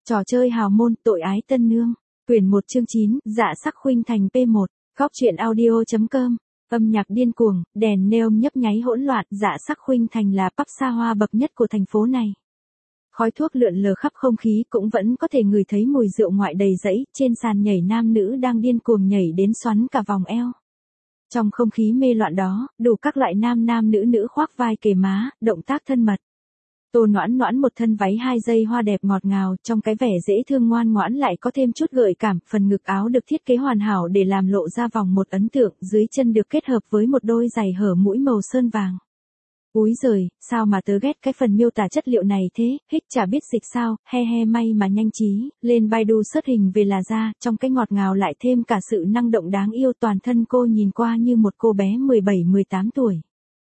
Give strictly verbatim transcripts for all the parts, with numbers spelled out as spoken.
Trò chơi hào môn, tội ái tân nương. Quyển một chương chín, Dạ sắc khuynh thành P một. Góc truyện audio chấm com. Âm nhạc điên cuồng, đèn neon nhấp nháy hỗn loạn. Dạ sắc khuynh thành là pub xa hoa bậc nhất của thành phố này. Khói thuốc lượn lờ khắp không khí, cũng vẫn có thể ngửi thấy mùi rượu ngoại đầy dẫy. Trên sàn nhảy nam nữ đang điên cuồng nhảy đến xoắn cả vòng eo. Trong không khí mê loạn đó, đủ các loại nam nam nữ nữ khoác vai kề má, động tác thân mật. Tô Noãn Noãn một thân váy hai dây hoa đẹp ngọt ngào, trong cái vẻ dễ thương ngoan ngoãn lại có thêm chút gợi cảm, phần ngực áo được thiết kế hoàn hảo để làm lộ ra vòng một ấn tượng, dưới chân được kết hợp với một đôi giày hở mũi màu sơn vàng. Úi giời, sao mà tớ ghét cái phần miêu tả chất liệu này thế, hích chả biết dịch sao, he he may mà nhanh trí, lên Baidu search hình về là ra, trong cái ngọt ngào lại thêm cả sự năng động đáng yêu, toàn thân cô nhìn qua như một cô bé mười bảy mười tám tuổi.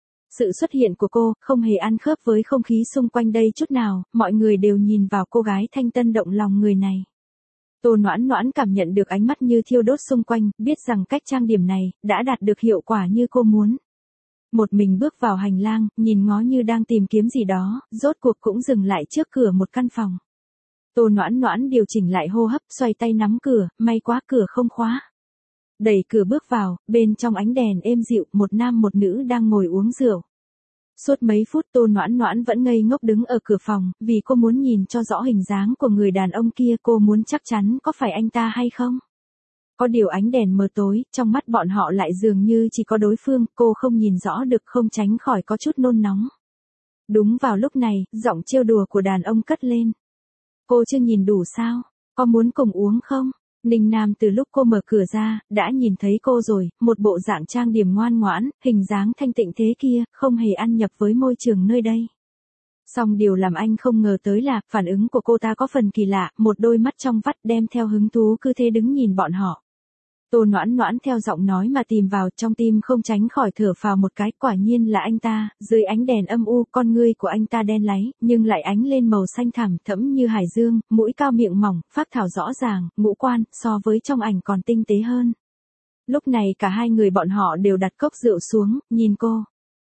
Sự xuất hiện của cô không hề ăn khớp với không khí xung quanh đây chút nào, mọi người đều nhìn vào cô gái thanh tân động lòng người này. Tô Noãn Noãn cảm nhận được ánh mắt như thiêu đốt xung quanh, biết rằng cách trang điểm này đã đạt được hiệu quả như cô muốn. Một mình bước vào hành lang, nhìn ngó như đang tìm kiếm gì đó, rốt cuộc cũng dừng lại trước cửa một căn phòng. Tô Noãn Noãn điều chỉnh lại hô hấp, xoay tay nắm cửa, may quá cửa không khóa. Đẩy cửa bước vào, bên trong ánh đèn êm dịu, một nam một nữ đang ngồi uống rượu. Suốt mấy phút Tô Noãn Noãn vẫn ngây ngốc đứng ở cửa phòng, vì cô muốn nhìn cho rõ hình dáng của người đàn ông kia, cô muốn chắc chắn có phải anh ta hay không. Có điều ánh đèn mờ tối, trong mắt bọn họ lại dường như chỉ có đối phương, cô không nhìn rõ được, không tránh khỏi có chút nôn nóng. Đúng vào lúc này, giọng trêu đùa của đàn ông cất lên. Cô chưa nhìn đủ sao? Có muốn cùng uống không? Ninh Nam từ lúc cô mở cửa ra, đã nhìn thấy cô rồi, một bộ dạng trang điểm ngoan ngoãn, hình dáng thanh tịnh thế kia, không hề ăn nhập với môi trường nơi đây. Song điều làm anh không ngờ tới là, phản ứng của cô ta có phần kỳ lạ, một đôi mắt trong vắt đem theo hứng thú cứ thế đứng nhìn bọn họ. Tô Noãn Noãn theo giọng nói mà tìm vào, trong tim không tránh khỏi thở phào một cái, quả nhiên là anh ta, dưới ánh đèn âm u, con ngươi của anh ta đen láy, nhưng lại ánh lên màu xanh thẳm, thẫm như hải dương, mũi cao miệng mỏng, phác thảo rõ ràng, ngũ quan, so với trong ảnh còn tinh tế hơn. Lúc này cả hai người bọn họ đều đặt cốc rượu xuống, nhìn cô.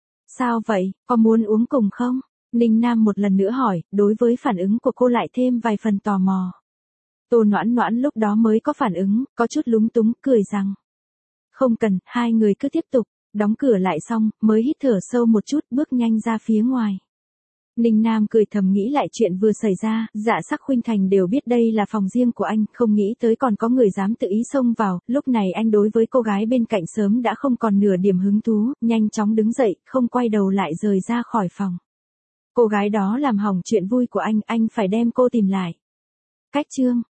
Sao vậy, có muốn uống cùng không? Ninh Nam một lần nữa hỏi, đối với phản ứng của cô lại thêm vài phần tò mò. Tô Noãn Noãn lúc đó mới có phản ứng, có chút lúng túng, cười rằng. Không cần, hai người cứ tiếp tục, đóng cửa lại xong, mới hít thở sâu một chút, bước nhanh ra phía ngoài. Ninh Nam cười thầm nghĩ lại chuyện vừa xảy ra, Dạ sắc khuynh thành đều biết đây là phòng riêng của anh, không nghĩ tới còn có người dám tự ý xông vào, lúc này anh đối với cô gái bên cạnh sớm đã không còn nửa điểm hứng thú, nhanh chóng đứng dậy, không quay đầu lại rời ra khỏi phòng. Cô gái đó làm hỏng chuyện vui của anh, anh phải đem cô tìm lại. Cách chương